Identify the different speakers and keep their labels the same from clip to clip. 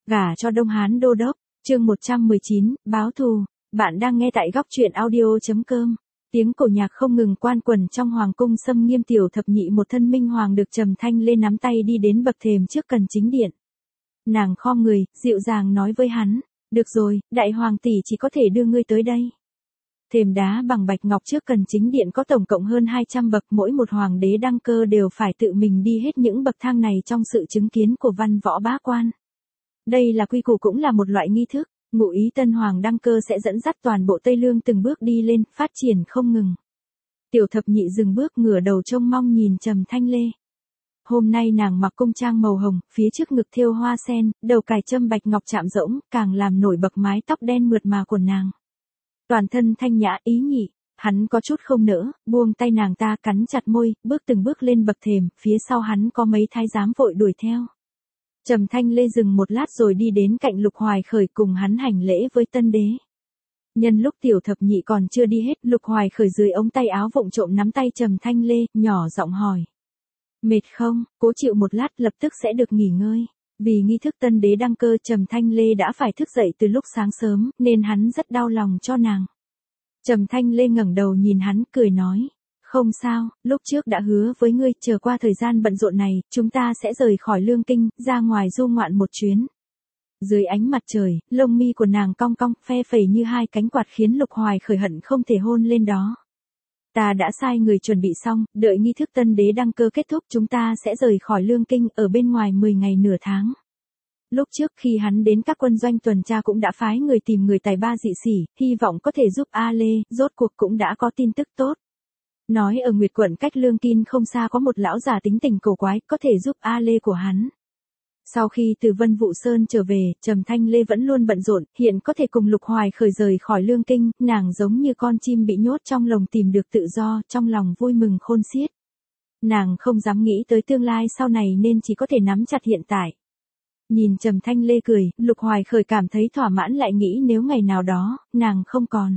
Speaker 1: Gả cho Đông Hán đô đốc, chương 119, báo thù. Bạn đang nghe tại góc truyện audio.com. Tiếng cổ nhạc không ngừng quan quẩn trong hoàng cung Sâm Nghiêm. Tiểu thập nhị một thân minh hoàng được Trầm Thanh Lê nắm tay đi đến bậc thềm trước cần chính điện. Nàng khom người, dịu dàng nói với hắn, được rồi, đại hoàng tỷ chỉ có thể đưa ngươi tới đây. Thềm đá bằng bạch ngọc trước cần chính điện có tổng cộng hơn 200 bậc, mỗi một hoàng đế đăng cơ đều phải tự mình đi hết những bậc thang này trong sự chứng kiến của văn võ bá quan. Đây là quy củ, cũng là một loại nghi thức. Ngụ ý tân hoàng đăng cơ sẽ dẫn dắt toàn bộ Tây Lương từng bước đi lên, phát triển không ngừng. Tiểu thập nhị dừng bước, ngửa đầu trông mong nhìn Trầm Thanh Lê. Hôm nay nàng mặc cung trang màu hồng, phía trước ngực thêu hoa sen, đầu cài châm bạch ngọc chạm rỗng, càng làm nổi bật mái tóc đen mượt mà của nàng. Toàn thân thanh nhã ý nhị, hắn có chút không nỡ, buông tay nàng ta, cắn chặt môi, bước từng bước lên bậc thềm, phía sau hắn có mấy thái giám vội đuổi theo. Trầm Thanh Lê dừng một lát rồi đi đến cạnh Lục Hoài Khởi cùng hắn hành lễ với tân đế. Nhân lúc tiểu thập nhị còn chưa đi hết, Lục Hoài Khởi dưới ống tay áo vụng trộm nắm tay Trầm Thanh Lê, nhỏ giọng hỏi. Mệt không, cố chịu một lát lập tức sẽ được nghỉ ngơi. Vì nghi thức tân đế đăng cơ, Trầm Thanh Lê đã phải thức dậy từ lúc sáng sớm, nên hắn rất đau lòng cho nàng. Trầm Thanh Lê ngẩng đầu nhìn hắn, cười nói. Không sao, lúc trước đã hứa với ngươi, chờ qua thời gian bận rộn này, chúng ta sẽ rời khỏi Lương Kinh, ra ngoài du ngoạn một chuyến. Dưới ánh mặt trời, lông mi của nàng cong cong, phe phẩy như hai cánh quạt khiến Lục Hoài Khởi hận không thể hôn lên đó. Ta đã sai người chuẩn bị xong, đợi nghi thức tân đế đăng cơ kết thúc chúng ta sẽ rời khỏi Lương Kinh, ở bên ngoài 10 ngày nửa tháng. Lúc trước khi hắn đến các quân doanh tuần tra cũng đã phái người tìm người tài ba dị sĩ, hy vọng có thể giúp A Lê, rốt cuộc cũng đã có tin tức tốt. Nói ở Nguyệt quận cách Lương Kinh không xa có một lão già tính tình cổ quái, có thể giúp A Lê của hắn. Sau khi từ Vân Vũ Sơn trở về, Trầm Thanh Lê vẫn luôn bận rộn, hiện có thể cùng Lục Hoài Khởi rời khỏi Lương Kinh, nàng giống như con chim bị nhốt trong lồng tìm được tự do, trong lòng vui mừng khôn xiết. Nàng không dám nghĩ tới tương lai sau này nên chỉ có thể nắm chặt hiện tại. Nhìn Trầm Thanh Lê cười, Lục Hoài Khởi cảm thấy thỏa mãn, lại nghĩ nếu ngày nào đó, nàng không còn.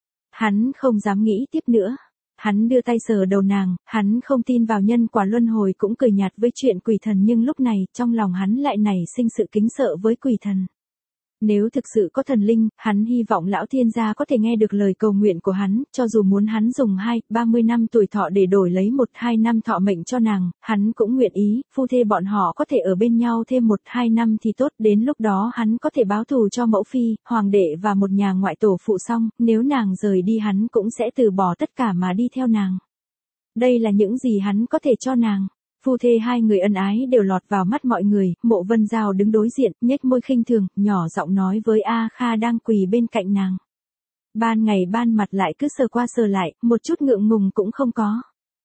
Speaker 1: Hắn không dám nghĩ tiếp nữa. Hắn đưa tay sờ đầu nàng, hắn không tin vào nhân quả luân hồi, cũng cười nhạt với chuyện quỷ thần, nhưng lúc này, trong lòng hắn lại nảy sinh sự kính sợ với quỷ thần. Nếu thực sự có thần linh, hắn hy vọng lão thiên gia có thể nghe được lời cầu nguyện của hắn, cho dù muốn hắn dùng 30 năm tuổi thọ để đổi lấy 1-2 năm thọ mệnh cho nàng, hắn cũng nguyện ý, phu thê bọn họ có thể ở bên nhau thêm 1-2 năm thì tốt, đến lúc đó hắn có thể báo thù cho mẫu phi, hoàng đệ và một nhà ngoại tổ phụ xong, nếu nàng rời đi hắn cũng sẽ từ bỏ tất cả mà đi theo nàng. Đây là những gì hắn có thể cho nàng. Phu thê hai người ân ái đều lọt vào mắt mọi người, Mộ Vân Giao đứng đối diện, nhếch môi khinh thường, nhỏ giọng nói với A Kha đang quỳ bên cạnh nàng. Ban ngày ban mặt lại cứ sờ qua sờ lại, một chút ngượng ngùng cũng không có.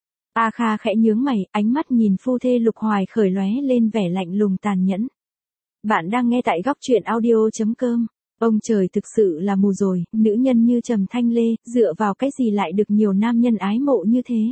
Speaker 1: A Kha khẽ nhướng mày, ánh mắt nhìn phu thê Lục Hoài Khởi lóe lên vẻ lạnh lùng tàn nhẫn. Bạn đang nghe tại góc truyện audio.com. Ông trời thực sự là mù rồi, nữ nhân như Trầm Thanh Lê, dựa vào cái gì lại được nhiều nam nhân ái mộ như thế?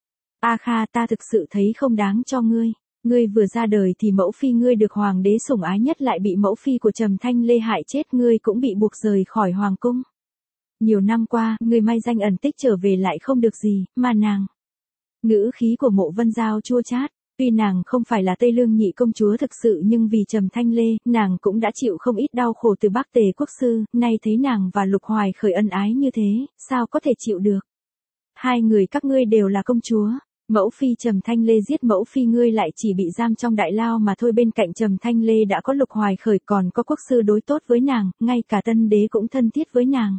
Speaker 1: A Kha, ta thực sự thấy không đáng cho ngươi. Ngươi vừa ra đời thì mẫu phi ngươi được hoàng đế sủng ái nhất lại bị mẫu phi của Trầm Thanh Lê hại chết, ngươi cũng bị buộc rời khỏi hoàng cung. Nhiều năm qua, ngươi may danh ẩn tích trở về lại không được gì, mà nàng. Ngữ khí của Mộ Vân Giao chua chát, tuy nàng không phải là Tây Lương nhị công chúa thực sự nhưng vì Trầm Thanh Lê, nàng cũng đã chịu không ít đau khổ từ Bắc Tề quốc sư, nay thấy nàng và Lục Hoài Khởi ân ái như thế, sao có thể chịu được. Hai người các ngươi đều là công chúa. Mẫu phi Trầm Thanh Lê giết mẫu phi ngươi lại chỉ bị giam trong đại lao mà thôi, bên cạnh Trầm Thanh Lê đã có Lục Hoài Khởi, còn có quốc sư đối tốt với nàng, ngay cả tân đế cũng thân thiết với nàng.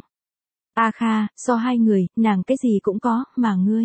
Speaker 1: A Kha, so hai người, nàng cái gì cũng có, mà ngươi.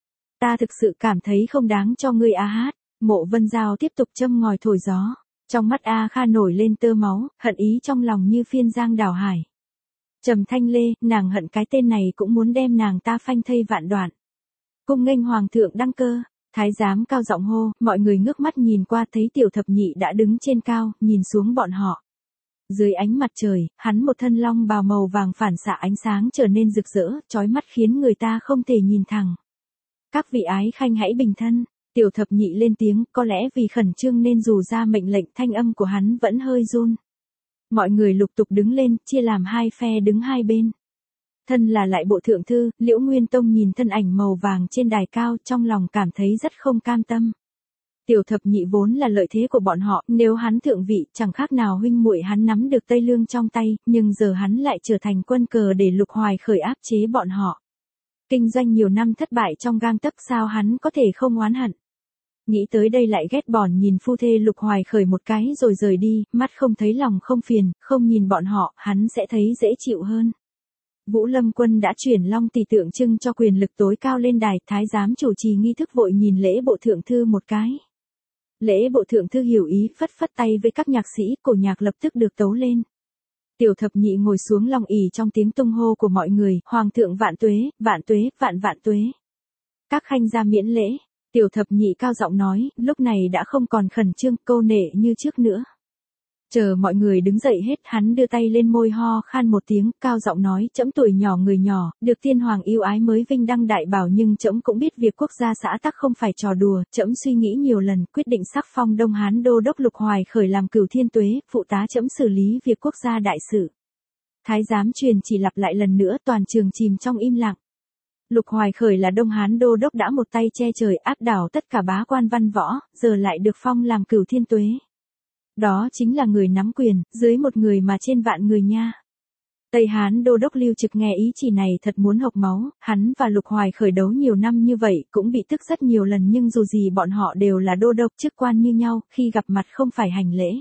Speaker 1: Ta thực sự cảm thấy không đáng cho ngươi A Hát. Mộ Vân Giao tiếp tục châm ngòi thổi gió. Trong mắt A Kha nổi lên tơ máu, hận ý trong lòng như phiên giang đảo hải. Trầm Thanh Lê, nàng hận cái tên này cũng muốn đem nàng ta phanh thây vạn đoạn. Cung nghênh hoàng thượng đăng cơ, thái giám cao giọng hô, mọi người ngước mắt nhìn qua thấy tiểu thập nhị đã đứng trên cao, nhìn xuống bọn họ. Dưới ánh mặt trời, hắn một thân long bào màu vàng phản xạ ánh sáng trở nên rực rỡ, chói mắt khiến người ta không thể nhìn thẳng. Các vị ái khanh hãy bình thân, tiểu thập nhị lên tiếng, có lẽ vì khẩn trương nên dù ra mệnh lệnh thanh âm của hắn vẫn hơi run. Mọi người lục tục đứng lên, chia làm hai phe đứng hai bên. Thân là lại bộ thượng thư, Liễu Nguyên Tông nhìn thân ảnh màu vàng trên đài cao, trong lòng cảm thấy rất không cam tâm. Tiểu thập nhị vốn là lợi thế của bọn họ, nếu hắn thượng vị, chẳng khác nào huynh muội hắn nắm được Tây Lương trong tay, nhưng giờ hắn lại trở thành quân cờ để Lục Hoài Khởi áp chế bọn họ. Kinh doanh nhiều năm thất bại trong gang tấc, sao hắn có thể không oán hận. Nghĩ tới đây lại ghét bỏ nhìn phu thê Lục Hoài Khởi một cái rồi rời đi, mắt không thấy lòng không phiền, không nhìn bọn họ, hắn sẽ thấy dễ chịu hơn. Vũ Lâm Quân đã chuyển long tỷ tượng trưng cho quyền lực tối cao lên đài, thái giám chủ trì nghi thức vội nhìn lễ bộ thượng thư một cái. Lễ bộ thượng thư hiểu ý, phất phất tay với các nhạc sĩ, cổ nhạc lập tức được tấu lên. Tiểu thập nhị ngồi xuống long ỷ trong tiếng tung hô của mọi người, hoàng thượng vạn tuế, vạn tuế, vạn vạn tuế. Các khanh gia miễn lễ, tiểu thập nhị cao giọng nói, lúc này đã không còn khẩn trương, câu nệ như trước nữa. Chờ mọi người đứng dậy hết, hắn đưa tay lên môi ho khan một tiếng, cao giọng nói, trẫm tuổi nhỏ người nhỏ, được tiên hoàng yêu ái mới vinh đăng đại bảo, nhưng trẫm cũng biết việc quốc gia xã tắc không phải trò đùa, trẫm suy nghĩ nhiều lần, quyết định sắc phong Đông Hán đô đốc Lục Hoài Khởi làm Cửu Thiên Tuế, phụ tá trẫm xử lý việc quốc gia đại sự. Thái giám truyền chỉ lặp lại lần nữa, toàn trường chìm trong im lặng. Lục Hoài Khởi là Đông Hán đô đốc đã một tay che trời áp đảo tất cả bá quan văn võ, giờ lại được phong làm Cửu Thiên Tuế. Đó chính là người nắm quyền, dưới một người mà trên vạn người nha. Tây Hán đô đốc Lưu Trực nghe ý chỉ này thật muốn hộc máu, hắn và Lục Hoài Khởi đấu nhiều năm như vậy, cũng bị tức rất nhiều lần, nhưng dù gì bọn họ đều là đô đốc chức quan như nhau, khi gặp mặt không phải hành lễ.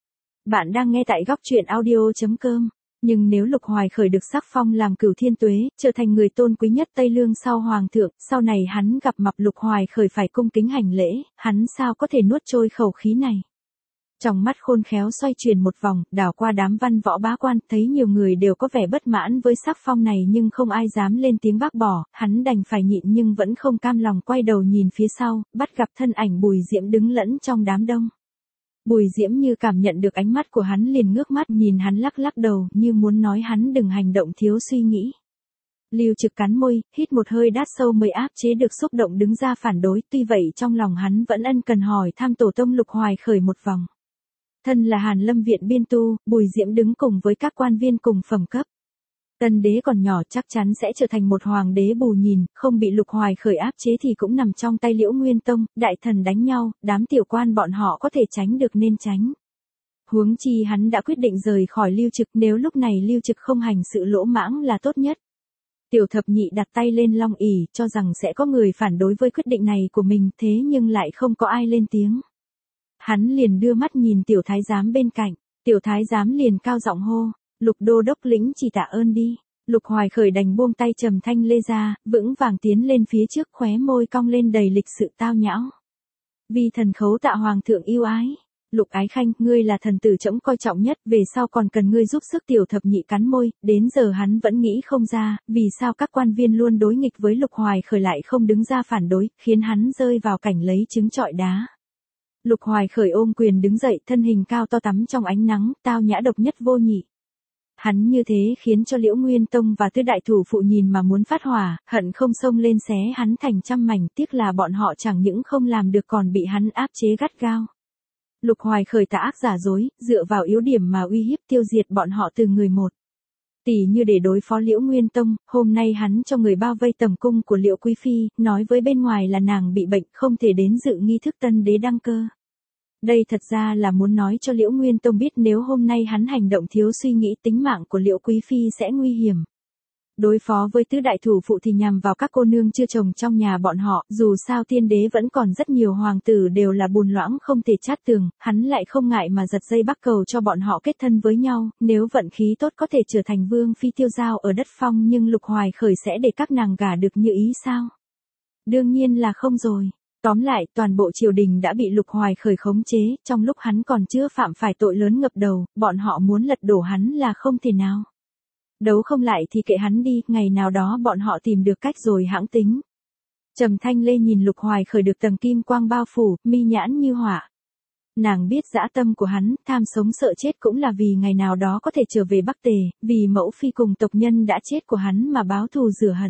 Speaker 1: Bạn đang nghe tại góc truyện audio.com. Nhưng nếu Lục Hoài Khởi được sắc phong làm Cửu Thiên Tuế, trở thành người tôn quý nhất Tây Lương sau Hoàng thượng, sau này hắn gặp mặt Lục Hoài Khởi phải cung kính hành lễ, hắn sao có thể nuốt trôi khẩu khí này. Trong mắt khôn khéo xoay chuyển một vòng, đảo qua đám văn võ bá quan, thấy nhiều người đều có vẻ bất mãn với sắc phong này nhưng không ai dám lên tiếng bác bỏ, hắn đành phải nhịn nhưng vẫn không cam lòng quay đầu nhìn phía sau, bắt gặp thân ảnh Bùi Diễm đứng lẫn trong đám đông. Bùi Diễm như cảm nhận được ánh mắt của hắn liền ngước mắt nhìn hắn lắc lắc đầu như muốn nói hắn đừng hành động thiếu suy nghĩ. Lưu Trực cắn môi, hít một hơi đát sâu mới áp chế được xúc động đứng ra phản đối, tuy vậy trong lòng hắn vẫn ân cần hỏi thăm tổ tông Lục Hoài Khởi một vòng. Thân là Hàn Lâm Viện biên tu, Bùi Diễm đứng cùng với các quan viên cùng phẩm cấp. Tân đế còn nhỏ chắc chắn sẽ trở thành một hoàng đế bù nhìn, không bị Lục Hoài Khởi áp chế thì cũng nằm trong tay Liễu Nguyên Tông, đại thần đánh nhau, đám tiểu quan bọn họ có thể tránh được nên tránh. Huống chi hắn đã quyết định rời khỏi Lưu Trực, nếu lúc này Lưu Trực không hành sự lỗ mãng là tốt nhất. Tiểu thập nhị đặt tay lên long ỷ, cho rằng sẽ có người phản đối với quyết định này của mình, thế nhưng lại không có ai lên tiếng. Hắn liền đưa mắt nhìn tiểu thái giám bên cạnh, tiểu thái giám liền cao giọng hô, Lục đô đốc lĩnh chỉ tạ ơn đi. Lục Hoài Khởi đành buông tay trầm thanh lê ra, vững vàng tiến lên phía trước, khóe môi cong lên đầy lịch sự tao nhã. Vì thần khấu tạ hoàng thượng yêu ái. Lục Ái Khanh, ngươi là thần tử trẫm coi trọng nhất, về sau còn cần ngươi giúp sức. Tiểu thập nhị cắn môi, đến giờ hắn vẫn nghĩ không ra, vì sao các quan viên luôn đối nghịch với Lục Hoài Khởi lại không đứng ra phản đối, khiến hắn rơi vào cảnh lấy trứng trọi đá. Lục Hoài Khởi ôm quyền đứng dậy, thân hình cao to tắm trong ánh nắng, tao nhã độc nhất vô nhị. Hắn như thế khiến cho Liễu Nguyên Tông và tứ đại thủ phụ nhìn mà muốn phát hỏa, hận không xông lên xé hắn thành trăm mảnh, tiếc là bọn họ chẳng những không làm được còn bị hắn áp chế gắt gao. Lục Hoài Khởi tà ác giả dối, dựa vào yếu điểm mà uy hiếp tiêu diệt bọn họ từ người một. Tỉ như để đối phó Liễu Nguyên Tông, hôm nay hắn cho người bao vây tầm cung của Liễu Quý Phi, nói với bên ngoài là nàng bị bệnh không thể đến dự nghi thức tân đế đăng cơ. Đây thật ra là muốn nói cho Liễu Nguyên Tông biết nếu hôm nay hắn hành động thiếu suy nghĩ tính mạng của Liễu Quý Phi sẽ nguy hiểm. Đối phó với tứ đại thủ phụ thì nhằm vào các cô nương chưa chồng trong nhà bọn họ, dù sao tiên đế vẫn còn rất nhiều hoàng tử đều là bùn loãng không thể chát tường, hắn lại không ngại mà giật dây bắc cầu cho bọn họ kết thân với nhau, nếu vận khí tốt có thể trở thành vương phi tiêu giao ở đất phong, nhưng Lục Hoài Khởi sẽ để các nàng gả được như ý sao? Đương nhiên là không rồi. Tóm lại, toàn bộ triều đình đã bị Lục Hoài Khởi khống chế, trong lúc hắn còn chưa phạm phải tội lớn ngập đầu, bọn họ muốn lật đổ hắn là không thể nào. Đấu không lại thì kệ hắn đi, ngày nào đó bọn họ tìm được cách rồi hãng tính. Trầm Thanh Lê nhìn Lục Hoài Khởi được tầng kim quang bao phủ, mi nhãn như hỏa. Nàng biết dã tâm của hắn, tham sống sợ chết cũng là vì ngày nào đó có thể trở về Bắc Tề, vì mẫu phi cùng tộc nhân đã chết của hắn mà báo thù rửa hận.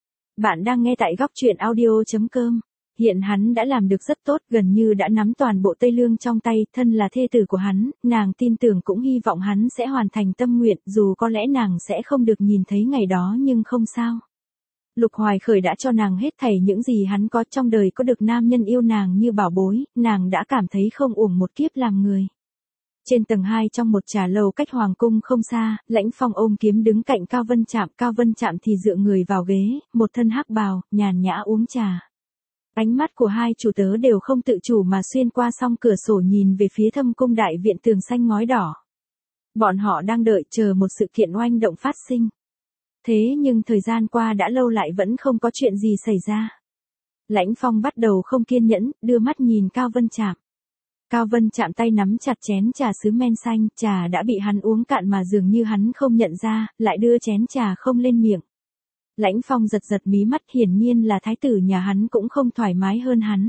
Speaker 1: Bạn đang nghe tại góc truyện audio.com. Hiện hắn đã làm được rất tốt, gần như đã nắm toàn bộ Tây Lương trong tay, thân là thê tử của hắn, nàng tin tưởng cũng hy vọng hắn sẽ hoàn thành tâm nguyện, dù có lẽ nàng sẽ không được nhìn thấy ngày đó nhưng không sao. Lục Hoài Khởi đã cho nàng hết thảy những gì hắn có, trong đời có được nam nhân yêu nàng như bảo bối, nàng đã cảm thấy không uổng một kiếp làm người. Trên tầng 2 trong một trà lầu cách hoàng cung không xa, Lãnh Phong ôm kiếm đứng cạnh Cao Vân Trạm thì dựa người vào ghế, một thân hắc bào, nhàn nhã uống trà. Ánh mắt của hai chủ tớ đều không tự chủ mà xuyên qua song cửa sổ nhìn về phía thâm cung đại viện tường xanh ngói đỏ. Bọn họ đang đợi chờ một sự kiện oanh động phát sinh. Thế nhưng thời gian qua đã lâu lại vẫn không có chuyện gì xảy ra. Lãnh Phong bắt đầu không kiên nhẫn, đưa mắt nhìn Cao Vân Trạm. Cao Vân Trạm tay nắm chặt chén trà sứ men xanh, trà đã bị hắn uống cạn mà dường như hắn không nhận ra, lại đưa chén trà không lên miệng. Lãnh Phong giật giật mí mắt, hiển nhiên là thái tử nhà hắn cũng không thoải mái hơn hắn.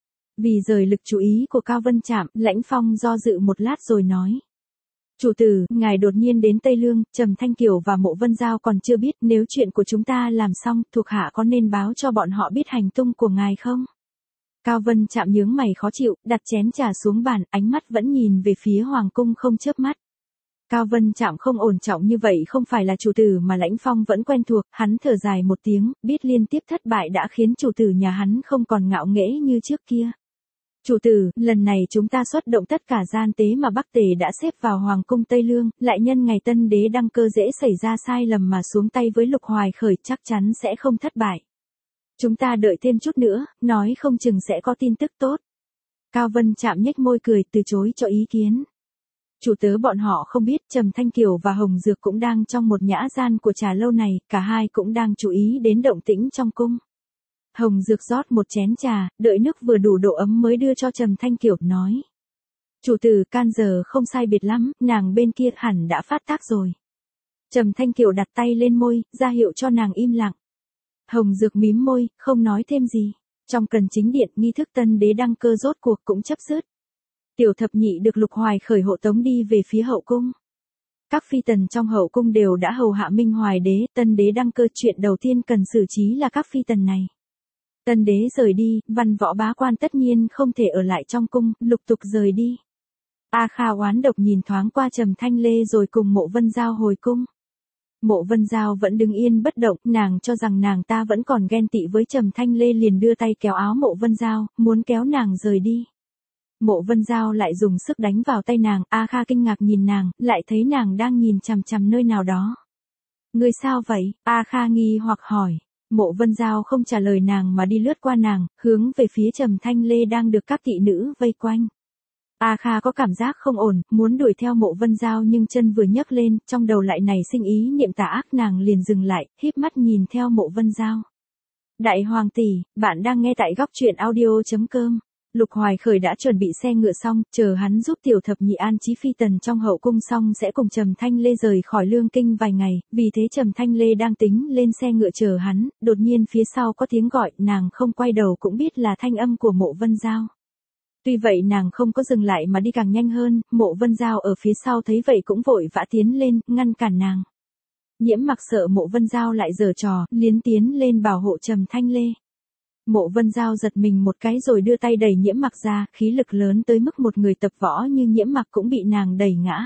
Speaker 1: Vì rời lực chú ý của Cao Vân Trạm, Lãnh Phong do dự một lát rồi nói. Chủ tử, ngài đột nhiên đến Tây Lương, Trầm Thanh Kiều và Mộ Vân Giao còn chưa biết, nếu chuyện của chúng ta làm xong, thuộc hạ có nên báo cho bọn họ biết hành tung của ngài không? Cao Vân Trạm nhướng mày khó chịu, đặt chén trà xuống bàn, ánh mắt vẫn nhìn về phía hoàng cung không chớp mắt. Cao Vân Trạm không ổn trọng như vậy không phải là chủ tử mà Lãnh Phong vẫn quen thuộc, hắn thở dài một tiếng, biết liên tiếp thất bại đã khiến chủ tử nhà hắn không còn ngạo nghễ như trước kia. Chủ tử, lần này chúng ta xuất động tất cả gian tế mà Bắc Tề đã xếp vào Hoàng cung Tây Lương, lại nhân ngày tân đế đăng cơ dễ xảy ra sai lầm mà xuống tay với Lục Hoài Khởi chắc chắn sẽ không thất bại. Chúng ta đợi thêm chút nữa, nói không chừng sẽ có tin tức tốt. Cao Vân Trạm nhếch môi cười từ chối cho ý kiến. Chủ tớ bọn họ không biết Trầm Thanh Kiều và Hồng Dược cũng đang trong một nhã gian của trà lâu này, cả hai cũng đang chú ý đến động tĩnh trong cung. Hồng Dược rót một chén trà, đợi nước vừa đủ độ ấm mới đưa cho Trầm Thanh Kiều, nói. Chủ tử, can giờ không sai biệt lắm, nàng bên kia hẳn đã phát tác rồi. Trầm Thanh Kiều đặt tay lên môi, ra hiệu cho nàng im lặng. Hồng Dược mím môi, không nói thêm gì. Trong cần chính điện, nghi thức tân đế đăng cơ rốt cuộc cũng chấp dứt. Tiểu thập nhị được Lục Hoài Khởi hộ tống đi về phía hậu cung. Các phi tần trong hậu cung đều đã hầu hạ Minh Hoài đế, tân đế đăng cơ, chuyện đầu tiên cần xử trí là các phi tần này. Tân đế rời đi, văn võ bá quan tất nhiên không thể ở lại trong cung, lục tục rời đi. A Kha oán độc nhìn thoáng qua Trầm Thanh Lê rồi cùng Mộ Vân Giao hồi cung. Mộ Vân Giao vẫn đứng yên bất động, nàng cho rằng nàng ta vẫn còn ghen tị với Trầm Thanh Lê liền đưa tay kéo áo Mộ Vân Giao, muốn kéo nàng rời đi. Mộ Vân Giao lại dùng sức đánh vào tay nàng, A Kha kinh ngạc nhìn nàng, lại thấy nàng đang nhìn chằm chằm nơi nào đó. Ngươi sao vậy? A Kha nghi hoặc hỏi. Mộ Vân Giao không trả lời nàng mà đi lướt qua nàng, hướng về phía Trầm Thanh Lê đang được các thị nữ vây quanh. A Kha có cảm giác không ổn, muốn đuổi theo Mộ Vân Giao nhưng chân vừa nhấc lên, trong đầu lại nảy sinh ý niệm tà ác, nàng liền dừng lại, híp mắt nhìn theo Mộ Vân Giao. Đại hoàng tỷ, bạn đang nghe tại góc truyện audio.com. Lục Hoài Khởi đã chuẩn bị xe ngựa xong, chờ hắn giúp tiểu thập nhị an trí phi tần trong hậu cung xong sẽ cùng Trầm Thanh Lê rời khỏi Lương Kinh vài ngày, vì thế Trầm Thanh Lê đang tính lên xe ngựa chờ hắn, đột nhiên phía sau có tiếng gọi, nàng không quay đầu cũng biết là thanh âm của Mộ Vân Giao. Tuy vậy nàng không có dừng lại mà đi càng nhanh hơn, Mộ Vân Giao ở phía sau thấy vậy cũng vội vã tiến lên, ngăn cản nàng. Nhiễm Mặc sợ Mộ Vân Giao lại giở trò, liến tiến lên bảo hộ Trầm Thanh Lê. Mộ Vân Giao giật mình một cái rồi đưa tay đẩy Nhiễm Mặc ra, khí lực lớn tới mức một người tập võ như Nhiễm Mặc cũng bị nàng đẩy ngã.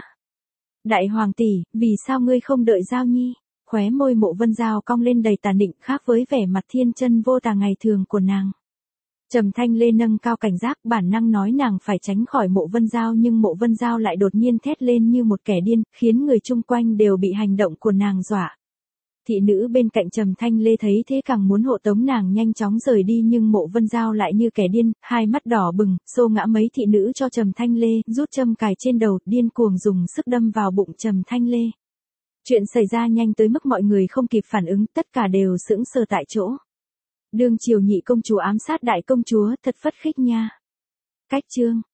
Speaker 1: Đại hoàng tỷ, vì sao ngươi không đợi Giao Nhi? Khóe môi Mộ Vân Giao cong lên đầy tà nịnh, khác với vẻ mặt thiên chân vô tà ngày thường của nàng. Trầm Thanh Lê nâng cao cảnh giác, bản năng nói nàng phải tránh khỏi Mộ Vân Giao nhưng Mộ Vân Giao lại đột nhiên thét lên như một kẻ điên, khiến người chung quanh đều bị hành động của nàng dọa. Thị nữ bên cạnh Trầm Thanh Lê thấy thế càng muốn hộ tống nàng nhanh chóng rời đi nhưng Mộ Vân Giao lại như kẻ điên, hai mắt đỏ bừng, xô ngã mấy thị nữ cho Trầm Thanh Lê, rút châm cài trên đầu, điên cuồng dùng sức đâm vào bụng Trầm Thanh Lê. Chuyện xảy ra nhanh tới mức mọi người không kịp phản ứng, tất cả đều sững sờ tại chỗ. Đương triều nhị công chúa ám sát đại công chúa, thật phất khích nha. Cách chương